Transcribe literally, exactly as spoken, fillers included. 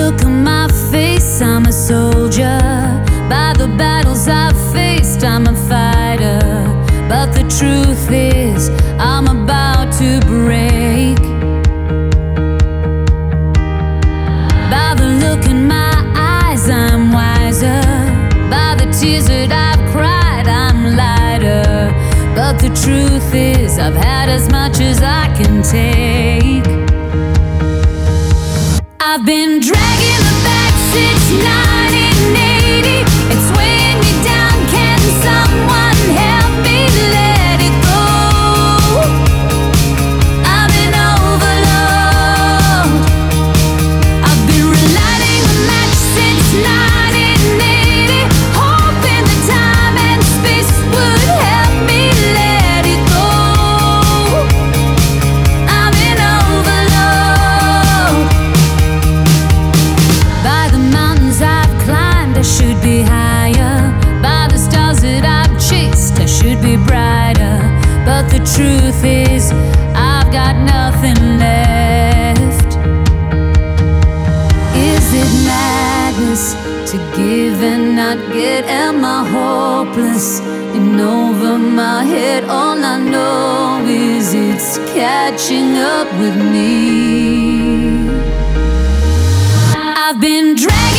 look on my face, I'm a soldier. By the battles I've faced, I'm a fighter. But the truth is, I'm about to break. By the look in my eyes, I'm wiser. By the tears that I've cried, I'm lighter. But the truth is, I've had as much as I can take. I've been dragging the back since nineteen eighty. It's weighing me down, can someone help me let it go? I'm in overload. I've been relighting a match since nineteen eighty, hoping that time and space would help me let it go. I'm in overload. By the mountains I've climbed, I should be higher. By the stars that I've chased, I should be brighter. But the truth is, I've got nothing left. Is it madness to give and not get? Am I hopeless and over my head? All I know is it's catching up with me. I've been dragged